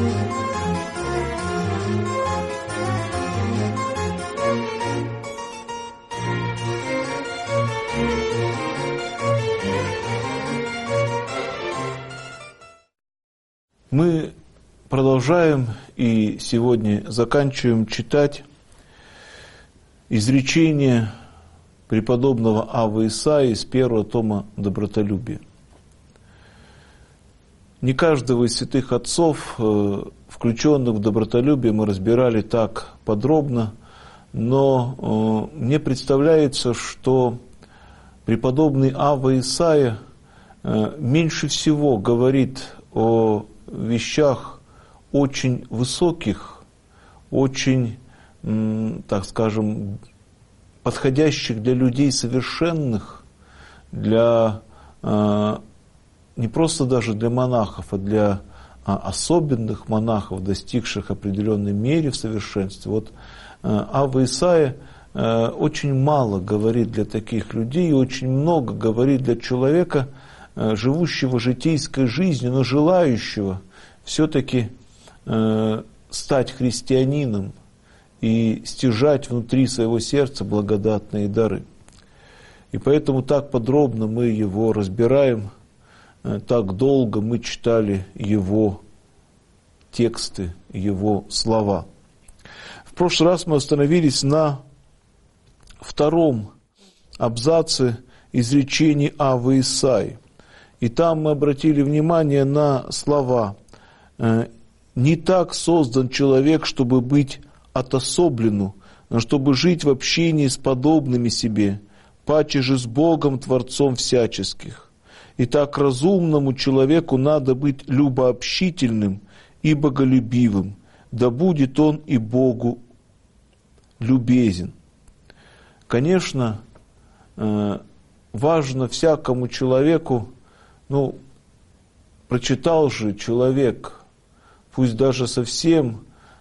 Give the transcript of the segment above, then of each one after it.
Мы продолжаем и сегодня заканчиваем читать изречение преподобного Аввы Исаии из первого тома «Добротолюбие». Не каждого из святых отцов, включенных в добротолюбие, мы разбирали так подробно, но мне представляется, что преподобный Авва Исаия меньше всего говорит о вещах очень высоких, очень, так скажем, подходящих для людей совершенных, для не просто даже для монахов, а для особенных монахов, достигших определенной мере в совершенстве. Вот Авва Исаия очень мало говорит для таких людей, и очень много говорит для человека, живущего житейской жизнью, но желающего все-таки стать христианином и стяжать внутри своего сердца благодатные дары. И поэтому так подробно мы его разбираем, так долго мы читали его тексты, его слова. В прошлый раз мы остановились на втором абзаце изречений Аввы Исаии. И там мы обратили внимание на слова: «Не так создан человек, чтобы быть отособлену, но чтобы жить в общении с подобными себе, паче же с Богом, Творцом всяческих. Итак, разумному человеку надо быть любообщительным и боголюбивым, да будет он и Богу любезен». Конечно, важно всякому человеку, прочитал же человек, пусть даже совсем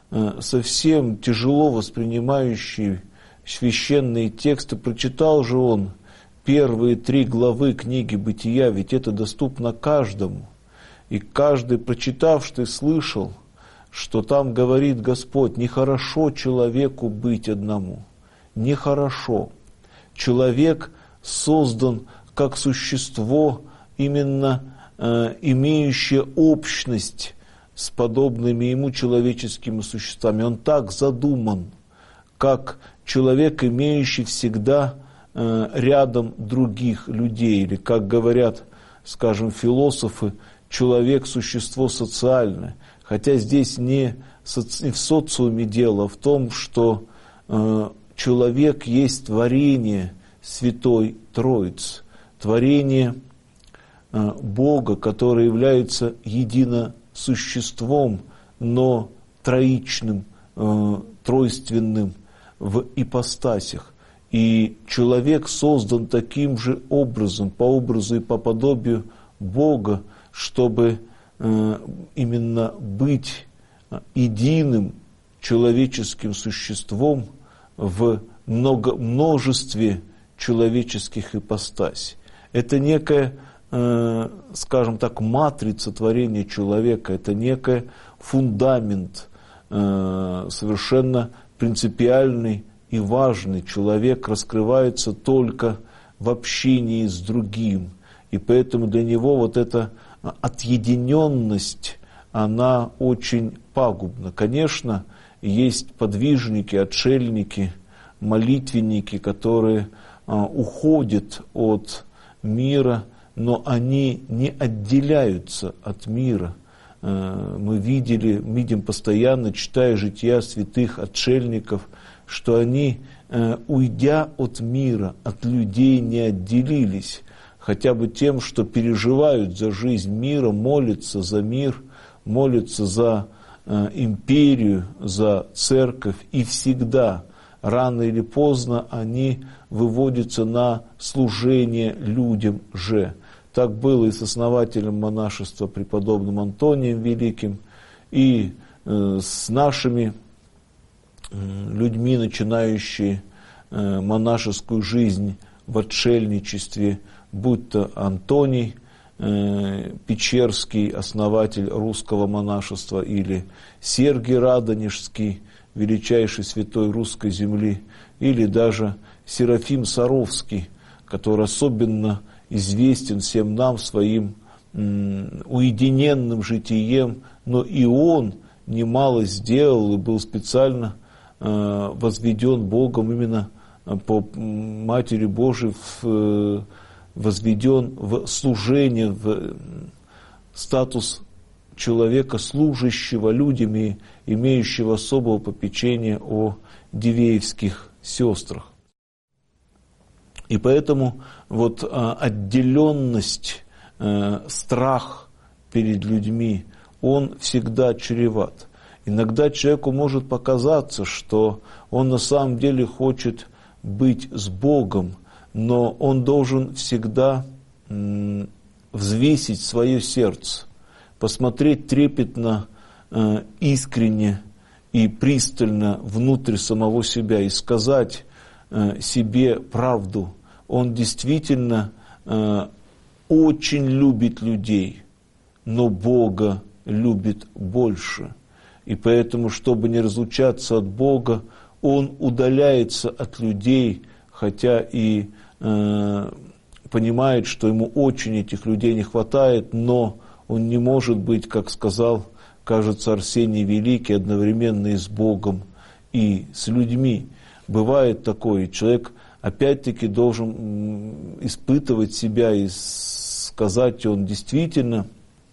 тяжело воспринимающий священные тексты, прочитал же он первые 3 главы книги Бытия, ведь это доступно каждому. И каждый, прочитавший, слышал, что там говорит Господь: нехорошо человеку быть одному, нехорошо. Человек создан как существо, именно имеющее общность с подобными ему человеческими существами. Он так задуман, как человек, имеющий всегда рядом других людей. Или, как говорят, скажем, философы, человек – существо социальное. Хотя здесь не в социуме дело, а в том, что человек есть творение Святой Троицы, творение Бога, который является единосуществом, но троичным, тройственным в ипостасях. И человек создан таким же образом, по образу и по подобию Бога, чтобы именно быть единым человеческим существом в множестве человеческих ипостасей. Это некая, скажем так, матрица творения человека, это некий фундамент, совершенно принципиальный и важный. Человек раскрывается только в общении с другим, и поэтому для него вот эта отъединенность, она очень пагубна. Конечно, есть подвижники, отшельники, молитвенники, которые уходят от мира, но они не отделяются от мира. Мы видим постоянно, читая жития святых отшельников, что они, уйдя от мира, от людей, не отделились, хотя бы тем, что переживают за жизнь мира, молятся за мир, молятся за империю, за церковь, и всегда, рано или поздно, они выводятся на служение людям же. Так было и с основателем монашества преподобным Антонием Великим, и с нашими людьми, начинающими монашескую жизнь в отшельничестве, будь то Антоний Печерский, основатель русского монашества, или Сергий Радонежский, величайший святой русской земли, или даже Серафим Саровский, который особенно известен всем нам своим уединенным житием, но и он немало сделал и был специально возведен Богом именно по Матери Божией, возведен в служение, в статус человека, служащего людям и имеющего особого попечения о Дивеевских сестрах. И поэтому вот отделенность, страх перед людьми, он всегда чреват. Иногда человеку может показаться, что он на самом деле хочет быть с Богом, но он должен всегда взвесить свое сердце, посмотреть трепетно, искренне и пристально внутрь самого себя и сказать себе правду. Он действительно очень любит людей, но Бога любит больше. И поэтому, чтобы не разлучаться от Бога, он удаляется от людей, хотя и понимает, что ему очень этих людей не хватает, но он не может быть, как сказал, кажется, Арсений Великий, одновременно и с Богом, и с людьми. Бывает такое, человек опять-таки должен испытывать себя и сказать, он действительно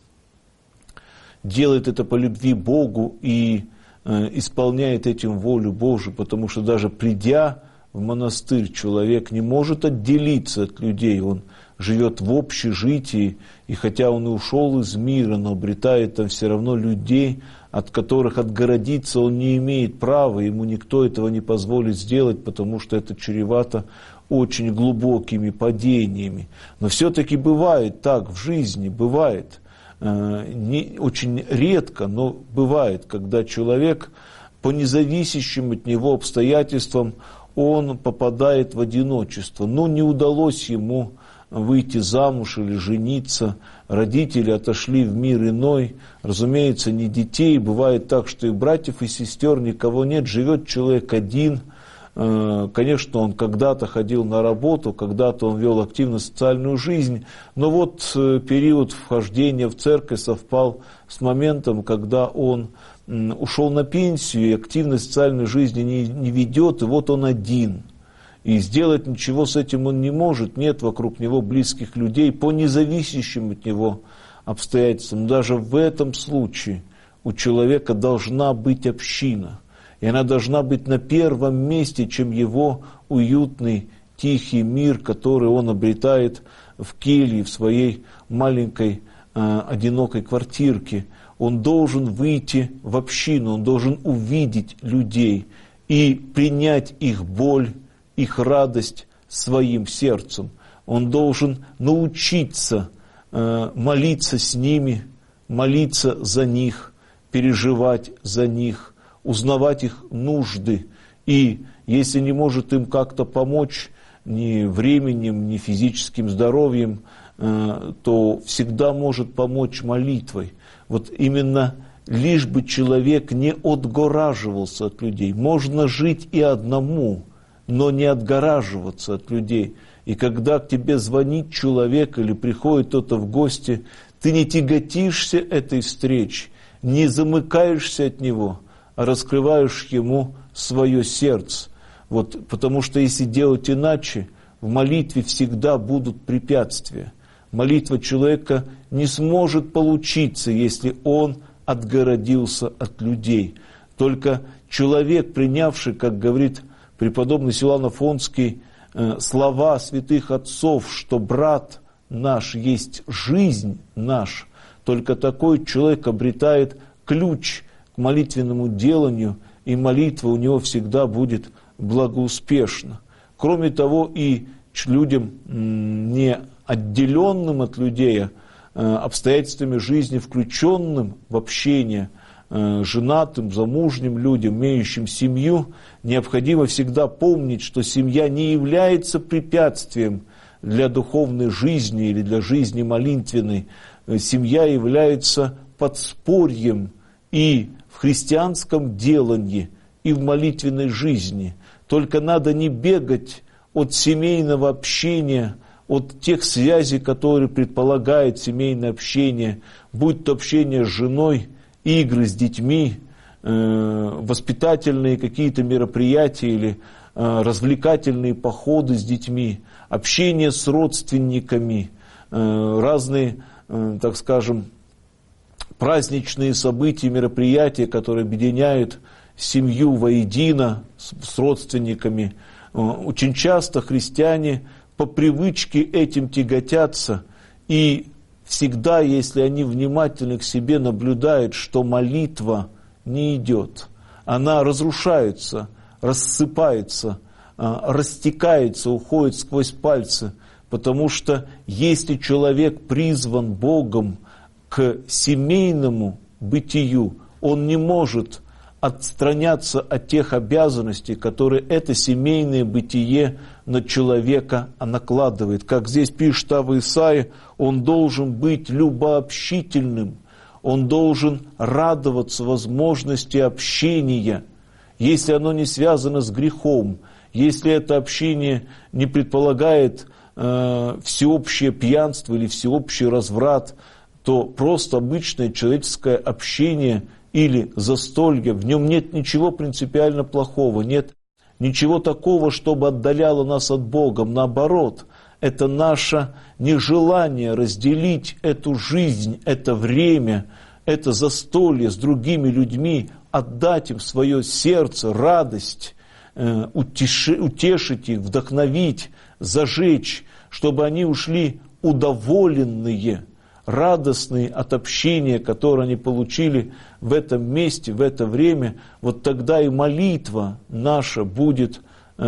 делает это по любви к Богу и исполняет этим волю Божию, потому что даже придя в монастырь, человек не может отделиться от людей, он живет в общежитии, и хотя он и ушел из мира, но обретает там все равно людей, от которых отгородиться он не имеет права, ему никто этого не позволит сделать, потому что это чревато очень глубокими падениями. Но все-таки бывает так в жизни, бывает, не, очень редко, но бывает, когда человек по независящим от него обстоятельствам он попадает в одиночество. Но не удалось ему выйти замуж или жениться, родители отошли в мир иной, разумеется, не детей, бывает так, что и братьев, и сестер никого нет, живет человек один. Конечно, он когда-то ходил на работу, когда-то он вел активно социальную жизнь, но вот период вхождения в церковь совпал с моментом, когда он ушел на пенсию и активной социальной жизни не ведет, и вот он один. И сделать ничего с этим он не может, нет вокруг него близких людей по независящим от него обстоятельствам. Даже в этом случае у человека должна быть община. И она должна быть на первом месте, чем его уютный, тихий мир, который он обретает в келье, в своей маленькой, одинокой квартирке. Он должен выйти в общину, он должен увидеть людей и принять их боль, их радость своим сердцем. Он должен научиться молиться с ними, молиться за них, переживать за них, узнавать их нужды. И если не может им как-то помочь ни временем, ни физическим здоровьем, то всегда может помочь молитвой. Вот именно лишь бы человек не отгораживался от людей. Можно жить и одному, но не отгораживаться от людей. И когда к тебе звонит человек или приходит кто-то в гости, ты не тяготишься этой встречей, не замыкаешься от него, а раскрываешь ему свое сердце. Вот, потому что если делать иначе, в молитве всегда будут препятствия. Молитва человека не сможет получиться, если он отгородился от людей. Только человек, принявший, как говорит преподобный Силуан Афонский, слова святых отцов, что брат наш есть жизнь наша, только такой человек обретает ключ к молитвенному деланию, и молитва у него всегда будет благоуспешна. Кроме того, и людям, не отделенным от людей, обстоятельствами жизни, включенным в общение, женатым, замужним людям, имеющим семью, необходимо всегда помнить, что семья не является препятствием для духовной жизни или для жизни молитвенной. Семья является подспорьем и в христианском делании, и в молитвенной жизни. Только надо не бегать от семейного общения, от тех связей, которые предполагает семейное общение, будь то общение с женой, игры с детьми, воспитательные какие-то мероприятия или развлекательные походы с детьми, общение с родственниками, разные, так скажем, праздничные события, мероприятия, которые объединяют семью воедино с родственниками. Очень часто христиане по привычке этим тяготятся, и всегда, если они внимательно к себе наблюдают, что молитва не идет, она разрушается, рассыпается, растекается, уходит сквозь пальцы, потому что если человек призван Богом к семейному бытию, он не может отстраняться от тех обязанностей, которые это семейное бытие на человека накладывает. Как здесь пишет Исаия, он должен быть любообщительным, он должен радоваться возможности общения, если оно не связано с грехом, если это общение не предполагает всеобщее пьянство или всеобщий разврат, то просто обычное человеческое общение или застолье, в нем нет ничего принципиально плохого, нет ничего такого, чтобы отдаляло нас от Бога. Наоборот, это наше нежелание разделить эту жизнь, это время, это застолье с другими людьми, отдать им свое сердце, радость, утешить их, вдохновить, зажечь, чтобы они ушли удоволенные, радостные от общения, которое они получили в этом месте, в это время. Вот тогда и молитва наша будет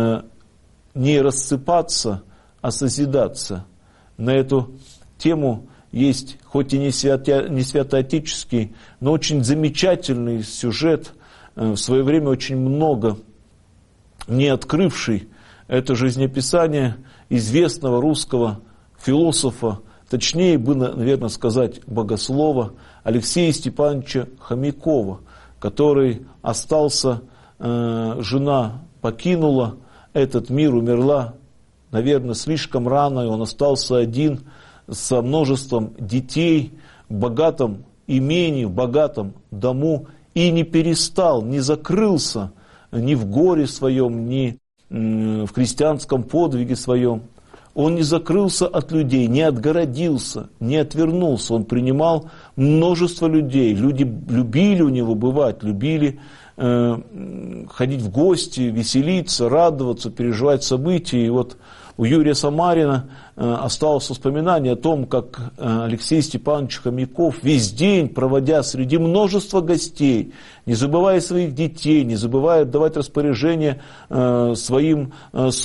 не рассыпаться, а созидаться. На эту тему есть, хоть и не святоотеческий, но очень замечательный сюжет, в свое время очень много не открывший. Это жизнеописание известного русского философа, точнее бы, наверное, сказать, богослова Алексея Степановича Хомякова, который остался, жена покинула этот мир, умерла, наверное, слишком рано, и он остался один со множеством детей в богатом имении, в богатом дому, и не перестал, не закрылся ни в горе своем, ни в христианском подвиге своем. Он не закрылся от людей, не отгородился, не отвернулся. Он принимал множество людей. Люди любили у него бывать, любили ходить в гости, веселиться, радоваться, переживать события. И вот у Юрия Самарина осталось воспоминание о том, как Алексей Степанович Хомяков весь день, проводя среди множества гостей, не забывая своих детей, не забывая давать распоряжения своим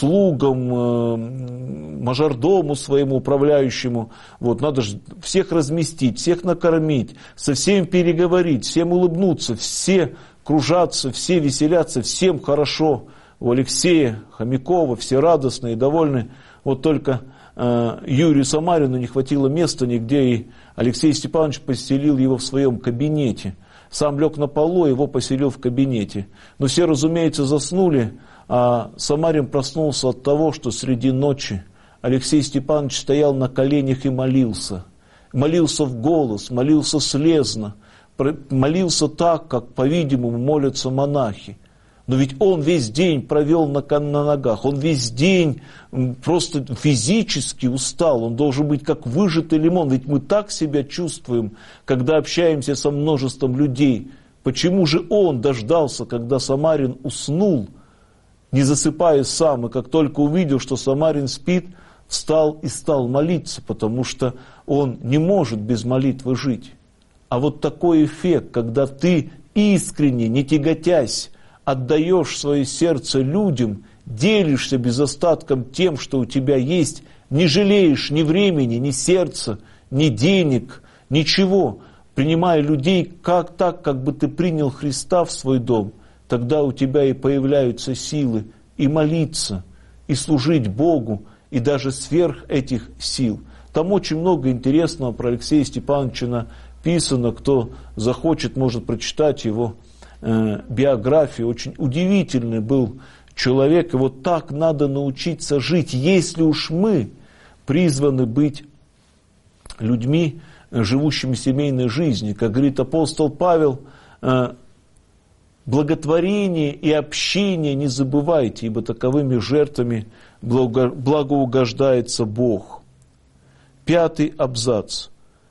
слугам, мажордому своему управляющему, вот, надо же всех разместить, всех накормить, со всеми переговорить, всем улыбнуться, все кружатся, все веселятся, всем хорошо. У Алексея Хомякова все радостные, довольны. Вот только Юрию Самарину не хватило места нигде, и Алексей Степанович поселил его в своем кабинете. Сам лег на полу, его поселил в кабинете. Но все, разумеется, заснули, а Самарин проснулся от того, что среди ночи Алексей Степанович стоял на коленях и молился. Молился в голос, молился слезно, молился так, как, по-видимому, молятся монахи. Но ведь он весь день провел на ногах, он весь день просто физически устал, он должен быть как выжатый лимон. Ведь мы так себя чувствуем, когда общаемся со множеством людей. Почему же он дождался, когда Самарин уснул, не засыпая сам, и как только увидел, что Самарин спит, встал и стал молиться, потому что он не может без молитвы жить. А вот такой эффект, когда ты искренне, не тяготясь, отдаешь свое сердце людям, делишься без остатка тем, что у тебя есть, не жалеешь ни времени, ни сердца, ни денег, ничего, принимая людей так, как бы ты принял Христа в свой дом, тогда у тебя и появляются силы и молиться, и служить Богу, и даже сверх этих сил. Там очень много интересного про Алексея Степановича написано. Кто захочет, может прочитать его биографию. Очень удивительный был человек. И вот так надо научиться жить, если уж мы призваны быть людьми, живущими семейной жизнью. Как говорит апостол Павел, благотворение и общение не забывайте, ибо таковыми жертвами благоугождается Бог. 5 абзац.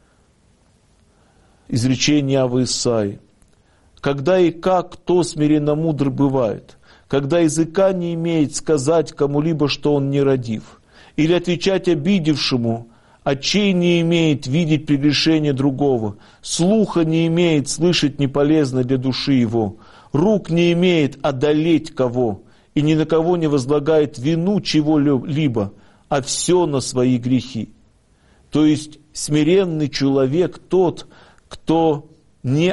Изречение Авы Исаии. Когда и как кто смиренно-мудр бывает, когда языка не имеет сказать кому-либо, что он нерадив, или отвечать обидевшему, очей не имеет видеть прегрешение другого, слуха не имеет слышать неполезно для души его, рук не имеет одолеть кого, и ни на кого не возлагает вину чего-либо, а все на свои грехи. То есть смиренный человек тот, кто не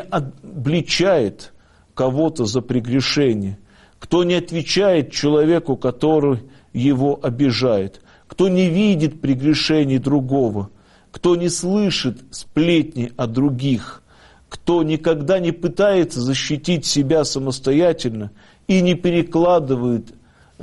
обличает кого-то за прегрешение, кто не отвечает человеку, который его обижает, кто не видит прегрешений другого, кто не слышит сплетни о других, кто никогда не пытается защитить себя самостоятельно и не перекладывает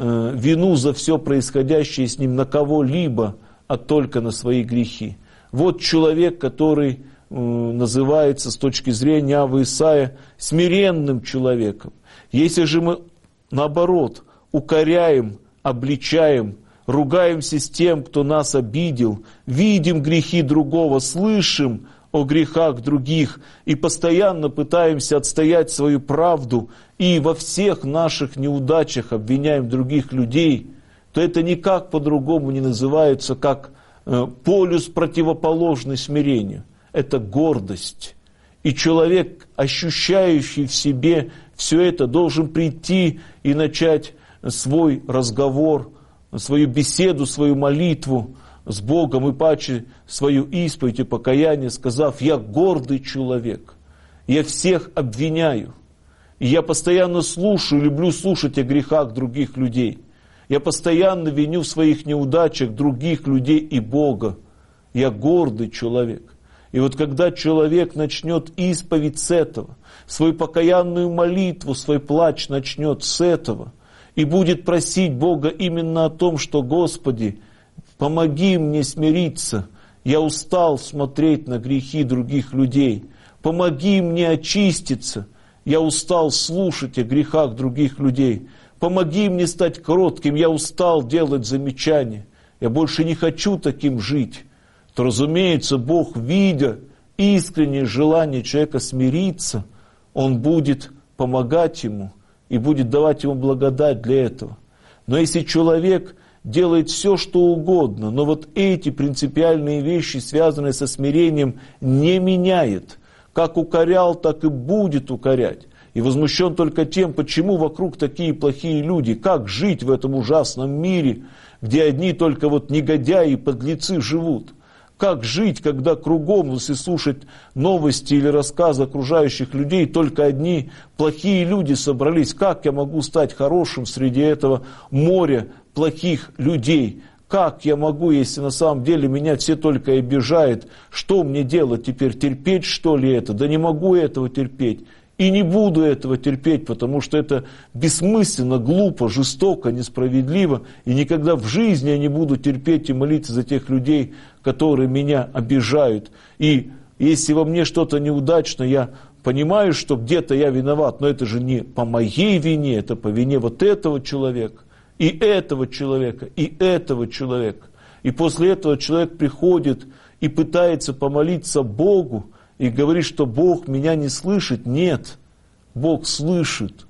вину за все происходящее с ним на кого-либо, а только на свои грехи. Вот человек, который называется с точки зрения Авы Исаия смиренным человеком. Если же мы, наоборот, укоряем, обличаем, ругаемся с тем, кто нас обидел, видим грехи другого, слышим о грехах других и постоянно пытаемся отстоять свою правду и во всех наших неудачах обвиняем других людей, то это никак по-другому не называется, как полюс, противоположный смирению. Это гордость. И человек, ощущающий в себе все это, должен прийти и начать свой разговор, свою беседу, свою молитву с Богом и паче свою исповедь и покаяние, сказав: «Я гордый человек, я всех обвиняю, и я постоянно слушаю, люблю слушать о грехах других людей, я постоянно виню в своих неудачах других людей и Бога, я гордый человек». И вот когда человек начнет исповедь с этого, свою покаянную молитву, свой плач начнет с этого, и будет просить Бога именно о том, что: «Господи, помоги мне смириться, я устал смотреть на грехи других людей, помоги мне очиститься, я устал слушать о грехах других людей, помоги мне стать кротким, я устал делать замечания, я больше не хочу таким жить», то, разумеется, Бог, видя искреннее желание человека смириться, Он будет помогать ему и будет давать ему благодать для этого. Но если человек делает все, что угодно, но вот эти принципиальные вещи, связанные со смирением, не меняет, как укорял, так и будет укорять, и возмущен только тем, почему вокруг такие плохие люди, как жить в этом ужасном мире, где одни только вот негодяи и подлецы живут. Как жить, когда кругом, если слушать новости или рассказы окружающих людей, только одни плохие люди собрались? Как я могу стать хорошим среди этого моря плохих людей? Как я могу, если на самом деле меня все только обижают? Что мне делать теперь? Терпеть, что ли, это? Да не могу этого терпеть. И не буду этого терпеть, потому что это бессмысленно, глупо, жестоко, несправедливо. И никогда в жизни я не буду терпеть и молиться за тех людей, которые меня обижают. И если во мне что-то неудачно, я понимаю, что где-то я виноват, но это же не по моей вине, это по вине вот этого человека, и этого человека, и этого человека. И после этого человек приходит и пытается помолиться Богу, и говорит, что Бог меня не слышит. Нет, Бог слышит.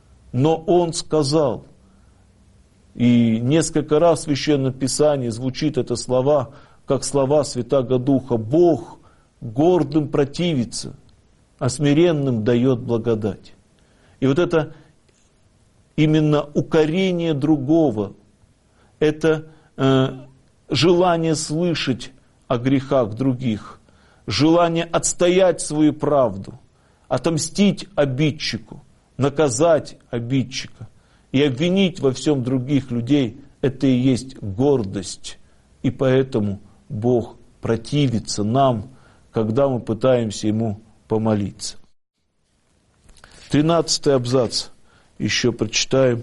Но Он сказал. И несколько раз в Священном Писании звучит это слова, как слова Святаго Духа. Бог гордым противится, а смиренным дает благодать. И вот это именно укорение другого, это желание слышать о грехах других, желание отстоять свою правду, отомстить обидчику, наказать обидчика и обвинить во всем других людей, это и есть гордость. И поэтому Бог противится нам, когда мы пытаемся Ему помолиться. 13 абзац еще прочитаем.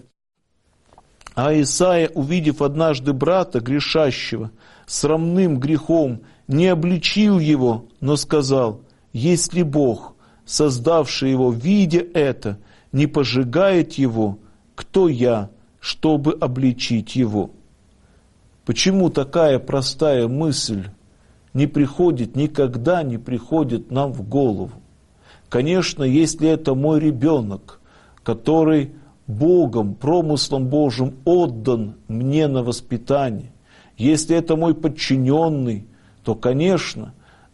«А Исаия, увидев однажды брата грешащего, срамным грехом, не обличил его, но сказал: если Бог, создавший его, видя это, не пожигает его, кто я, чтобы обличить его?» Почему такая простая мысль никогда не приходит нам в голову? Конечно, если это мой ребенок, который Богом, промыслом Божьим отдан мне на воспитание, если это мой подчиненный, то, конечно,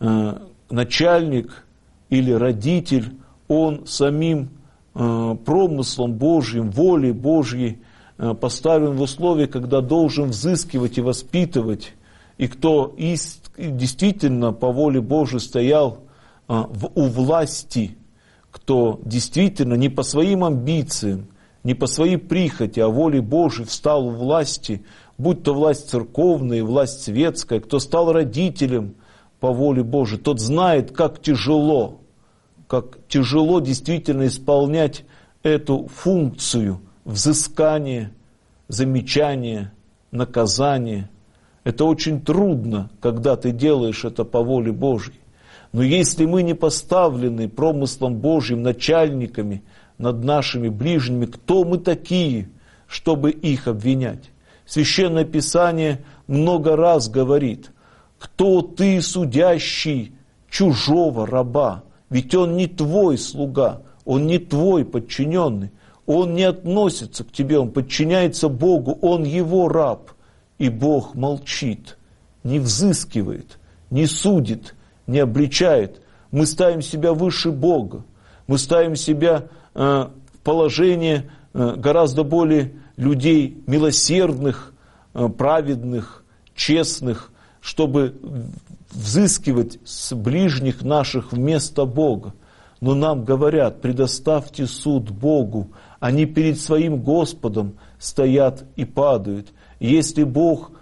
начальник или родитель, он самим промыслом Божьим, волей Божьей поставлен в условия, когда должен взыскивать и воспитывать. И кто действительно по воле Божьей стоял у власти, кто действительно не по своим амбициям, не по своей прихоти, а воле Божией встал у власти, будь то власть церковная, власть светская, кто стал родителем по воле Божией, тот знает, как тяжело действительно исполнять эту функцию взыскания, замечания, наказания. Это очень трудно, когда ты делаешь это по воле Божьей. Но если мы не поставлены промыслом Божьим начальниками над нашими ближними, кто мы такие, чтобы их обвинять? Священное Писание много раз говорит: кто ты, судящий чужого раба? Ведь он не твой слуга, он не твой подчиненный, он не относится к тебе, он подчиняется Богу, он его раб. И Бог молчит, не взыскивает, не судит, не обличает. Мы ставим себя выше Бога, мы ставим себя в положение гораздо более людей милосердных, праведных, честных, чтобы взыскивать с ближних наших вместо Бога. Но нам говорят: предоставьте суд Богу. Они перед своим Господом стоят и падают. И если Бог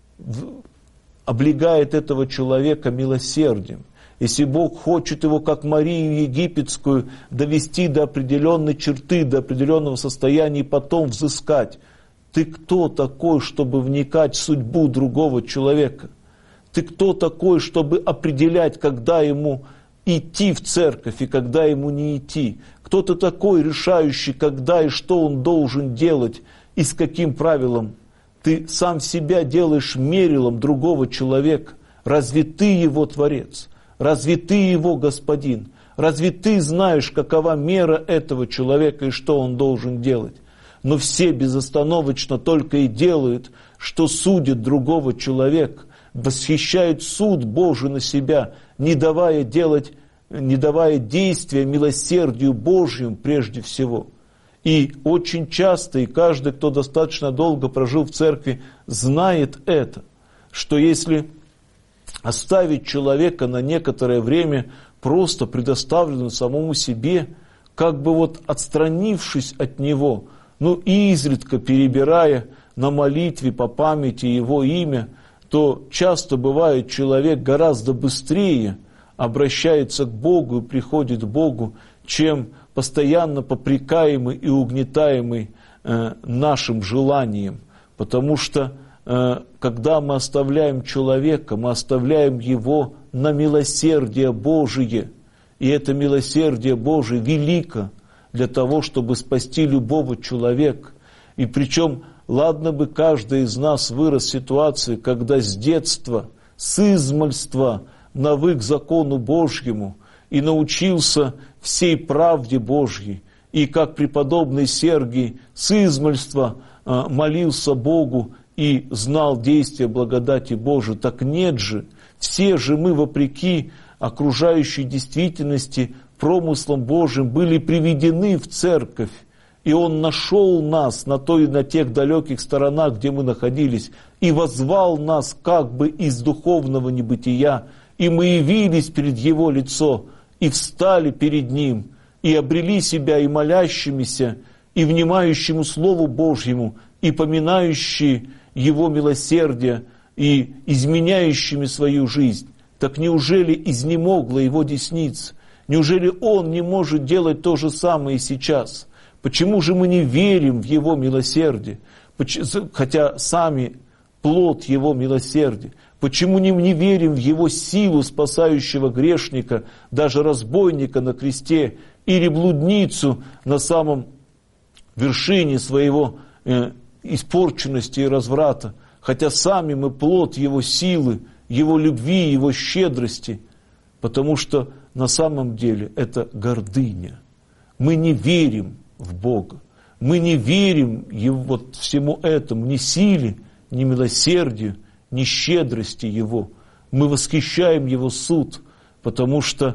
облегает этого человека милосердием, если Бог хочет его, как Марию Египетскую, довести до определенной черты, до определенного состояния и потом взыскать, ты кто такой, чтобы вникать в судьбу другого человека? Ты кто такой, чтобы определять, когда ему идти в церковь и когда ему не идти? Кто ты такой, решающий, когда и что он должен делать и с каким правилом? Ты сам себя делаешь мерилом другого человека. Разве ты его Творец? Разве ты его Господин? Разве ты знаешь, какова мера этого человека и что он должен делать? Но все безостановочно только и делают, что судят другого человека, восхищают суд Божий на себя, не давая действия милосердию Божьему прежде всего. И очень часто, и каждый, кто достаточно долго прожил в церкви, знает это, что если оставить человека на некоторое время просто предоставленным самому себе, как бы вот отстранившись от него, изредка перебирая на молитве по памяти его имя, то часто бывает, человек гораздо быстрее обращается к Богу и приходит к Богу, чем постоянно попрекаемый и угнетаемый нашим желанием. Потому что когда мы оставляем человека, мы оставляем его на милосердие Божие. И это милосердие Божие велико для того, чтобы спасти любого человека. И причем, ладно бы каждый из нас вырос в ситуации, когда с детства, с измальства навык закону Божьему и научился всей правде Божьей. И как преподобный Сергий с измальства молился Богу и знал действия благодати Божией. Так нет же, все же мы, вопреки окружающей действительности, промыслом Божьим были приведены в церковь. И Он нашел нас на тех далеких сторонах, где мы находились, и возвал нас как бы из духовного небытия, и мы явились перед Его лицо, и встали перед Ним, и обрели себя и молящимися, и внимающему Слову Божьему, и поминающие Его милосердия и изменяющими свою жизнь, так неужели изнемогла Его десница? Неужели Он не может делать то же самое и сейчас? Почему же мы не верим в Его милосердие, хотя сами плод Его милосердия? Почему не верим в Его силу, спасающего грешника, даже разбойника на кресте, или блудницу на самом вершине своего испорченности и разврата, хотя сами мы плод Его силы, Его любви, Его щедрости, потому что на самом деле это гордыня. Мы не верим в Бога, мы не верим вот всему этому, ни силе, ни милосердию, ни щедрости Его. Мы восхищаем Его суд, потому что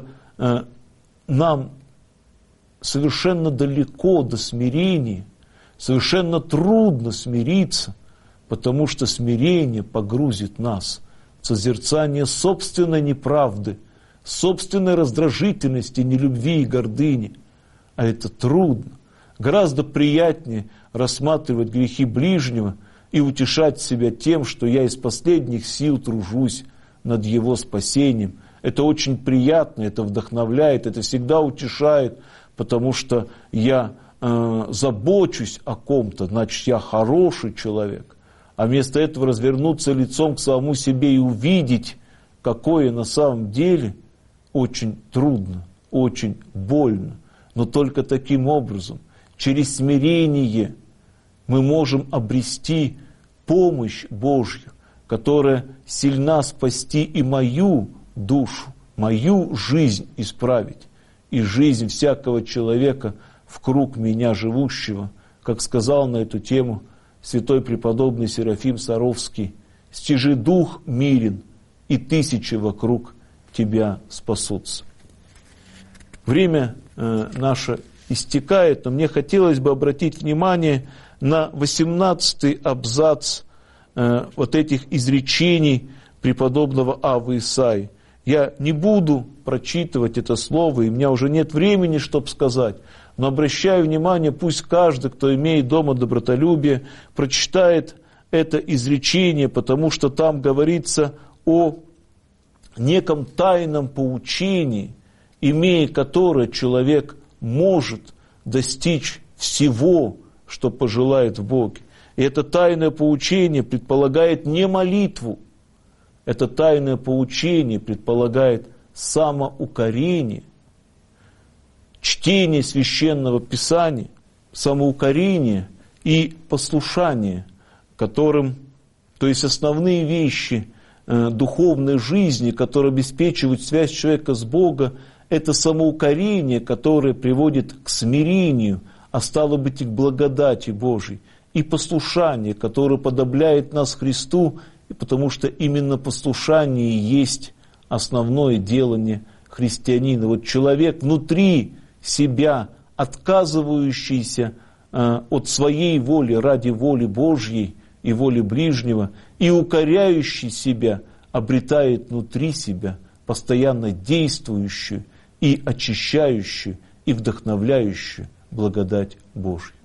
нам совершенно далеко до смирения, совершенно трудно смириться, потому что смирение погрузит нас в созерцание собственной неправды, собственной раздражительности, нелюбви и гордыни. А это трудно. Гораздо приятнее рассматривать грехи ближнего и утешать себя тем, что я из последних сил тружусь над его спасением. Это очень приятно, это вдохновляет, это всегда утешает, потому что я забочусь о ком-то, значит, я хороший человек. А вместо этого развернуться лицом к самому себе и увидеть, какое на самом деле, очень трудно, очень больно. Но только таким образом, через смирение, мы можем обрести помощь Божью, которая сильна спасти и мою душу, мою жизнь исправить, и жизнь всякого человека в круг меня живущего, как сказал на эту тему святой преподобный Серафим Саровский: «Стяжи дух мирен, и тысячи вокруг тебя спасутся». Время наше истекает, но мне хотелось бы обратить внимание на 18-й абзац вот этих изречений преподобного Аввы Исаии. Я не буду прочитывать это слово, и у меня уже нет времени, чтобы сказать, но обращаю внимание, пусть каждый, кто имеет дома добротолюбие, прочитает это изречение, потому что там говорится о неком тайном поучении, имея которое человек может достичь всего, что пожелает в Боге. И это тайное поучение предполагает не молитву, это тайное поучение предполагает самоукорение, чтение Священного Писания, самоукорение и послушание, которым, то есть основные вещи духовной жизни, которые обеспечивают связь человека с Богом, это самоукорение, которое приводит к смирению, а стало быть и к благодати Божией, и послушание, которое подобляет нас Христу, и потому что именно послушание есть основное делание христианина. Вот человек внутри себя, отказывающийся от своей воли ради воли Божьей и воли ближнего, и укоряющий себя, обретает внутри себя постоянно действующую и очищающую, и вдохновляющую благодать Божью.